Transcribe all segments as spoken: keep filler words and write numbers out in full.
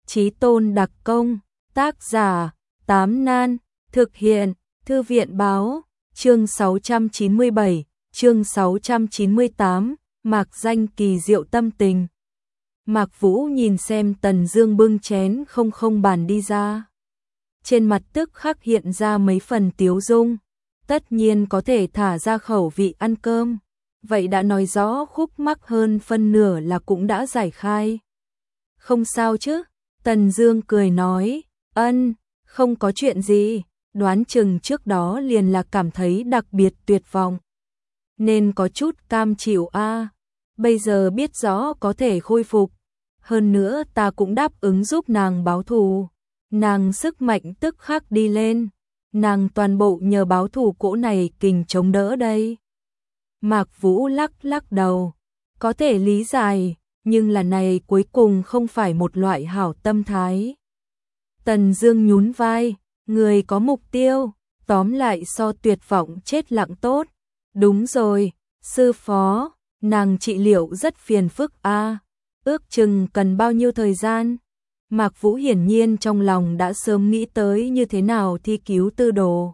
Chí tôn đặc công, tác giả, Tám Nan, thực hiện, Thư viện báo, chương sáu trăm chín mươi bảy, chương sáu trăm chín mươi tám, mạc danh kỳ diệu tâm tình. Mạc Vũ nhìn xem Tần Dương bưng chén không không bàn đi ra. Trên mặt tức khắc hiện ra mấy phần tiếu dung, tất nhiên có thể thả ra khẩu vị ăn cơm. Vậy đã nói rõ khúc mắc hơn phân nửa là cũng đã giải khai. Không sao chứ? Tần Dương cười nói, ân, không có chuyện gì, đoán chừng trước đó liền là cảm thấy đặc biệt tuyệt vọng. Nên có chút cam chịu a. À. Bây giờ biết rõ có thể khôi phục. Hơn nữa ta cũng đáp ứng giúp nàng báo thù. Nàng sức mạnh tức khắc đi lên. Nàng toàn bộ nhờ báo thù cỗ này kình chống đỡ đây. Mạc Vũ lắc lắc đầu. Có thể lý giải, nhưng là này cuối cùng không phải một loại hảo tâm thái. Tần Dương nhún vai, người có mục tiêu, tóm lại so tuyệt vọng chết lặng tốt. Đúng rồi, sư phó, nàng trị liệu rất phiền phức a, à, ước chừng cần bao nhiêu thời gian? Mạc Vũ hiển nhiên trong lòng đã sớm nghĩ tới như thế nào thi cứu tư đồ.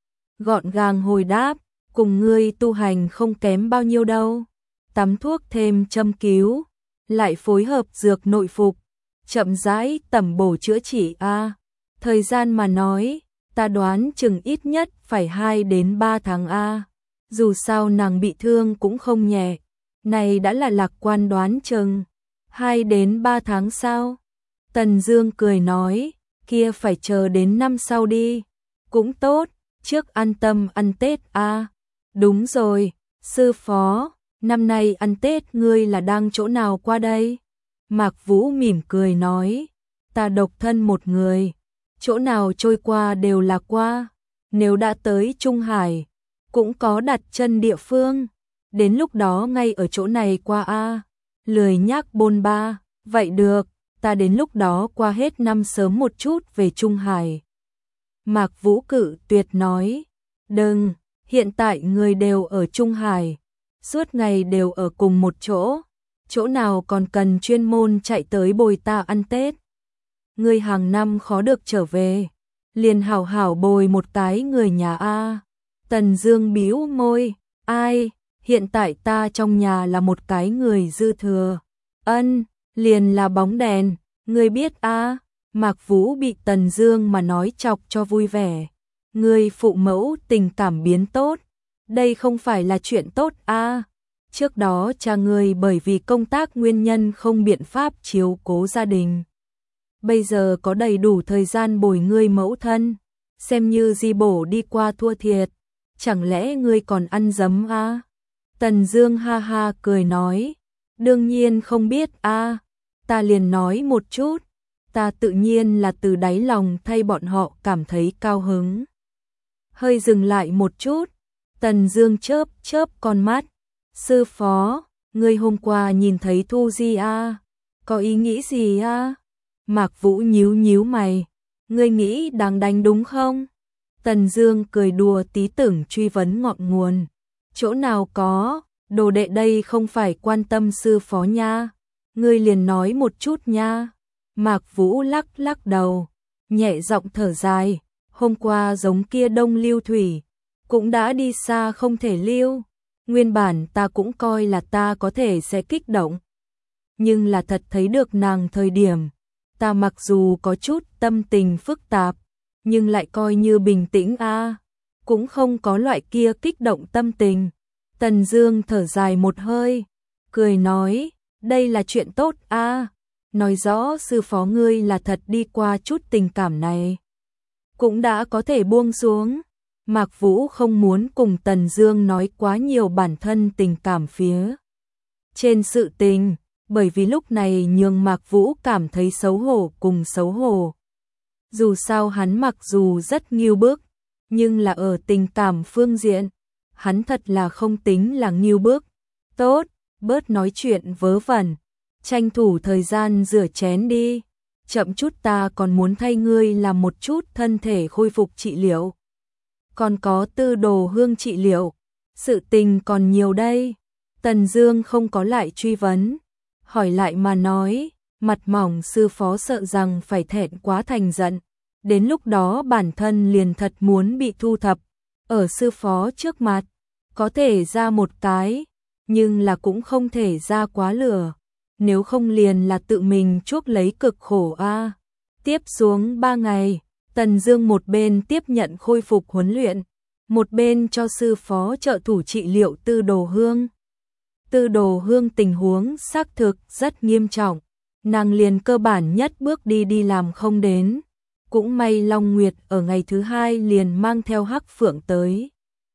Gọn gàng hồi đáp, cùng ngươi tu hành không kém bao nhiêu đâu. Tắm thuốc thêm châm cứu, lại phối hợp dược nội phục, chậm rãi tẩm bổ chữa trị a. À. Thời gian mà nói, ta đoán chừng ít nhất phải hai đến ba tháng a. À. Dù sao nàng bị thương cũng không nhẹ, này đã là lạc quan đoán chừng. hai đến ba tháng sao? Tần Dương cười nói, kia phải chờ đến năm sau đi. Cũng tốt, trước an tâm ăn Tết a. À. Đúng rồi, sư phó, năm nay ăn Tết ngươi là đang chỗ nào qua đây? Mạc Vũ mỉm cười nói, ta độc thân một người, chỗ nào trôi qua đều là qua, nếu đã tới Trung Hải, cũng có đặt chân địa phương, đến lúc đó ngay ở chỗ này qua a. Lười nhác bôn ba, vậy được, ta đến lúc đó qua hết năm sớm một chút về Trung Hải. Mạc Vũ cự tuyệt nói, đừng, hiện tại người đều ở Trung Hải, suốt ngày đều ở cùng một chỗ, chỗ nào còn cần chuyên môn chạy tới bồi ta ăn Tết. Ngươi hàng năm khó được trở về, liền hảo hảo bồi một cái người nhà a. Tần Dương bĩu môi, ai, hiện tại ta trong nhà là một cái người dư thừa. Ân, liền là bóng đèn, ngươi biết a. À. Mạc Vũ bị Tần Dương mà nói chọc cho vui vẻ. Ngươi phụ mẫu tình cảm biến tốt, đây không phải là chuyện tốt a. À. Trước đó cha ngươi bởi vì công tác nguyên nhân không biện pháp chiếu cố gia đình. Bây giờ có đầy đủ thời gian bồi ngươi mẫu thân, xem như di bổ đi qua thua thiệt. Chẳng lẽ ngươi còn ăn dấm a? À? Tần Dương ha ha cười nói, đương nhiên không biết a, à. Ta liền nói một chút, ta tự nhiên là từ đáy lòng thay bọn họ cảm thấy cao hứng. Hơi dừng lại một chút, Tần Dương chớp chớp con mắt, sư phó, ngươi hôm qua nhìn thấy Thu Di a, à? Có ý nghĩ gì a? À? Mạc Vũ nhíu nhíu mày, ngươi nghĩ đang đánh đúng không? Tần Dương cười đùa tí tưởng truy vấn ngọn nguồn. Chỗ nào có, đồ đệ đây không phải quan tâm sư phó nha. Ngươi liền nói một chút nha. Mạc Vũ lắc lắc đầu, nhẹ giọng thở dài. Hôm qua giống kia Đông Lưu Thủy, cũng đã đi xa không thể lưu. Nguyên bản ta cũng coi là ta có thể sẽ kích động. Nhưng là thật thấy được nàng thời điểm, ta mặc dù có chút tâm tình phức tạp, nhưng lại coi như bình tĩnh a, à. Cũng không có loại kia kích động tâm tình. Tần Dương thở dài một hơi, cười nói, đây là chuyện tốt a, à. Nói rõ sư phó ngươi là thật đi qua chút tình cảm này, cũng đã có thể buông xuống. Mạc Vũ không muốn cùng Tần Dương nói quá nhiều bản thân tình cảm phía trên sự tình, bởi vì lúc này nhường Mạc Vũ cảm thấy xấu hổ cùng xấu hổ. Dù sao hắn mặc dù rất nghêu bức, nhưng là ở tình cảm phương diện, hắn thật là không tính là nghêu bức. Tốt, bớt nói chuyện vớ vẩn, tranh thủ thời gian rửa chén đi, chậm chút ta còn muốn thay ngươi làm một chút thân thể khôi phục trị liệu. Còn có Tư Đồ Hương trị liệu, sự tình còn nhiều đây. Tần Dương không có lại truy vấn, hỏi lại mà nói, Mặt mỏng sư phó sợ rằng phải thẹn quá thành giận, đến lúc đó bản thân liền thật muốn bị thu thập, ở sư phó trước mặt, có thể ra một cái, nhưng là cũng không thể ra quá lửa, nếu không liền là tự mình chuốc lấy cực khổ a. Tiếp xuống ba ngày, Tần Dương một bên tiếp nhận khôi phục huấn luyện, một bên cho sư phó trợ thủ trị liệu Tư Đồ Hương. Tư Đồ Hương tình huống xác thực rất nghiêm trọng, nàng liền cơ bản nhất bước đi đi làm không đến. Cũng may Long Nguyệt ở ngày thứ hai liền mang theo Hắc Phượng tới.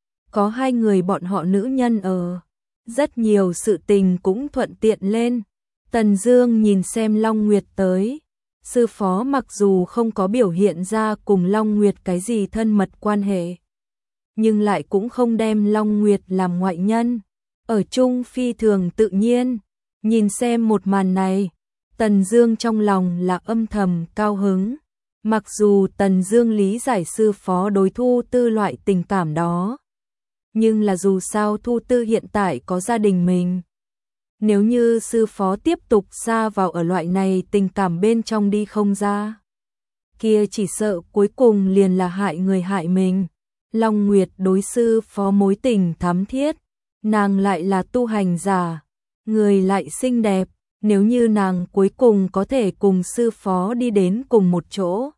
Có hai người bọn họ nữ nhân ở, rất nhiều sự tình cũng thuận tiện lên. Tần Dương nhìn xem Long Nguyệt tới, sư phó mặc dù không có biểu hiện ra cùng Long Nguyệt cái gì thân mật quan hệ, nhưng lại cũng không đem Long Nguyệt làm ngoại nhân, ở chung phi thường tự nhiên. Nhìn xem một màn này, Tần Dương trong lòng là âm thầm cao hứng. Mặc dù Tần Dương lý giải sư phó đối Thu Tư loại tình cảm đó, nhưng là dù sao Thu Tư hiện tại có gia đình mình. Nếu như sư phó tiếp tục xa vào ở loại này tình cảm bên trong đi không ra, kia chỉ sợ cuối cùng liền là hại người hại mình. Long Nguyệt đối sư phó mối tình thắm thiết, nàng lại là tu hành giả, người lại xinh đẹp, nếu như nàng cuối cùng có thể cùng sư phó đi đến cùng một chỗ,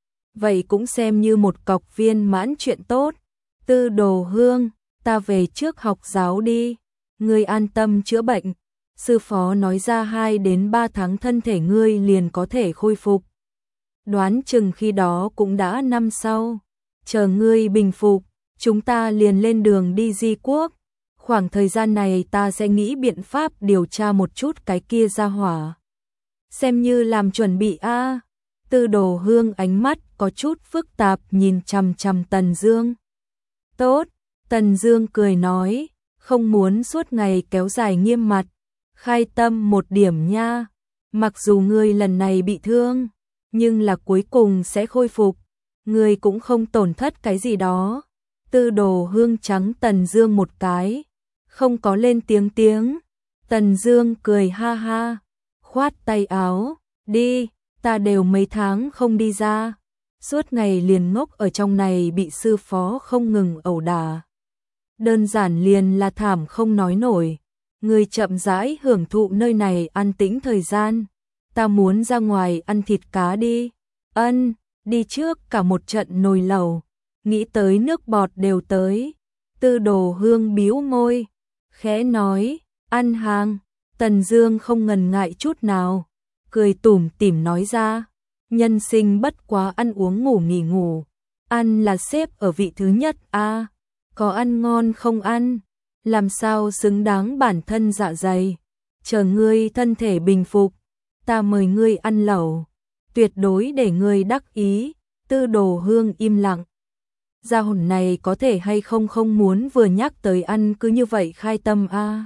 vậy cũng xem như một cọc viên mãn chuyện tốt. Tư Đồ Hương, ta về trước học giáo đi, ngươi an tâm chữa bệnh. Sư phó nói ra hai đến ba tháng thân thể ngươi liền có thể khôi phục. Đoán chừng khi đó cũng đã năm sau, chờ ngươi bình phục, chúng ta liền lên đường đi Di Quốc. Khoảng thời gian này ta sẽ nghĩ biện pháp điều tra một chút cái kia ra hỏa, xem như làm chuẩn bị a. À. Tư Đồ Hương ánh mắt có chút phức tạp nhìn chằm chằm Tần Dương. Tốt, Tần Dương cười nói, không muốn suốt ngày kéo dài nghiêm mặt, khai tâm một điểm nha. Mặc dù ngươi lần này bị thương, nhưng là cuối cùng sẽ khôi phục, ngươi cũng không tổn thất cái gì đó. Tư Đồ Hương trắng Tần Dương một cái, không có lên tiếng tiếng. Tần Dương cười ha ha, khoát tay áo, đi, ta đều mấy tháng không đi ra, suốt ngày liền ngốc ở trong này bị sư phó không ngừng ẩu đả. Đơn giản liền là thảm không nói nổi, người chậm rãi hưởng thụ nơi này an tĩnh thời gian, ta muốn ra ngoài ăn thịt cá đi. Ân, đi trước cả một trận nồi lẩu, nghĩ tới nước bọt đều tới. Tư Đồ Hương bĩu môi, khẽ nói, ăn hàng. Tần Dương không ngần ngại chút nào, cười tủm tỉm nói ra, nhân sinh bất quá ăn uống ngủ nghỉ ngủ, ăn là xếp ở vị thứ nhất a, à, có ăn ngon không ăn, làm sao xứng đáng bản thân dạ dày. Chờ ngươi thân thể bình phục, ta mời ngươi ăn lẩu, tuyệt đối để ngươi đắc ý. Tư Đồ Hương im lặng. Gia hồn này có thể hay không không muốn vừa nhắc tới ăn cứ như vậy khai tâm a. À.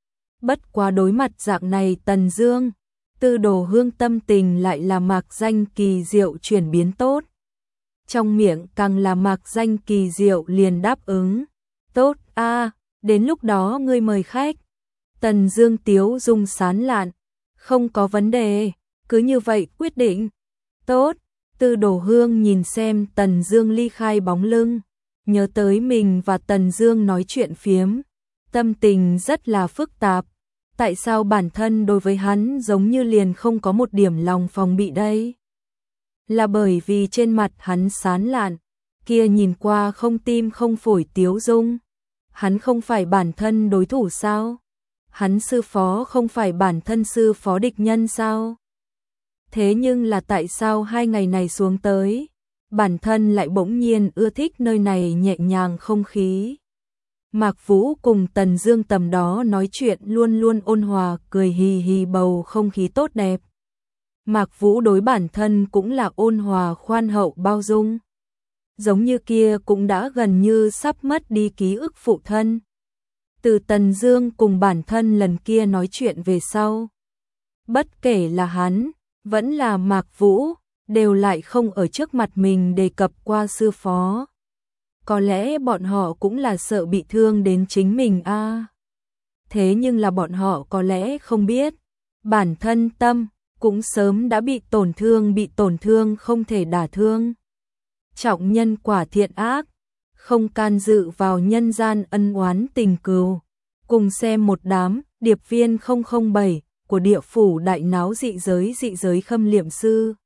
Bất quá đối mặt dạng này Tần Dương, Tư Đồ Hương tâm tình lại là mạc danh kỳ diệu chuyển biến tốt. Trong miệng càng là mạc danh kỳ diệu liền đáp ứng. Tốt a, à, đến lúc đó ngươi mời khách. Tần Dương tiếu dung sán lạn, không có vấn đề, cứ như vậy quyết định. Tốt. Tư Đồ Hương nhìn xem Tần Dương ly khai bóng lưng, nhớ tới mình và Tần Dương nói chuyện phiếm, tâm tình rất là phức tạp. Tại sao bản thân đối với hắn giống như liền không có một điểm lòng phòng bị đây? Là bởi vì trên mặt hắn sán lạn, kia nhìn qua không tim không phổi tiếu dung. Hắn không phải bản thân đối thủ sao? Hắn sư phó không phải bản thân sư phó địch nhân sao? Thế nhưng là tại sao hai ngày này xuống tới, bản thân lại bỗng nhiên ưa thích nơi này nhẹ nhàng không khí. Mạc Vũ cùng Tần Dương tầm đó nói chuyện luôn luôn ôn hòa, cười hì hì, bầu không khí tốt đẹp. Mạc Vũ đối bản thân cũng là ôn hòa, khoan hậu, bao dung. Giống như kia cũng đã gần như sắp mất đi ký ức phụ thân. Từ Tần Dương cùng bản thân lần kia nói chuyện về sau, bất kể là hắn vẫn là Mạc Vũ, đều lại không ở trước mặt mình đề cập qua sư phó. Có lẽ bọn họ cũng là sợ bị thương đến chính mình a. À. Thế nhưng là bọn họ có lẽ không biết, bản thân tâm cũng sớm đã bị tổn thương, bị tổn thương không thể đả thương. Trọng nhân quả thiện ác, không can dự vào nhân gian ân oán tình cừu. Cùng xem một đám điệp viên không không bảy của địa phủ đại náo dị giới dị giới Khâm Liệm Sư.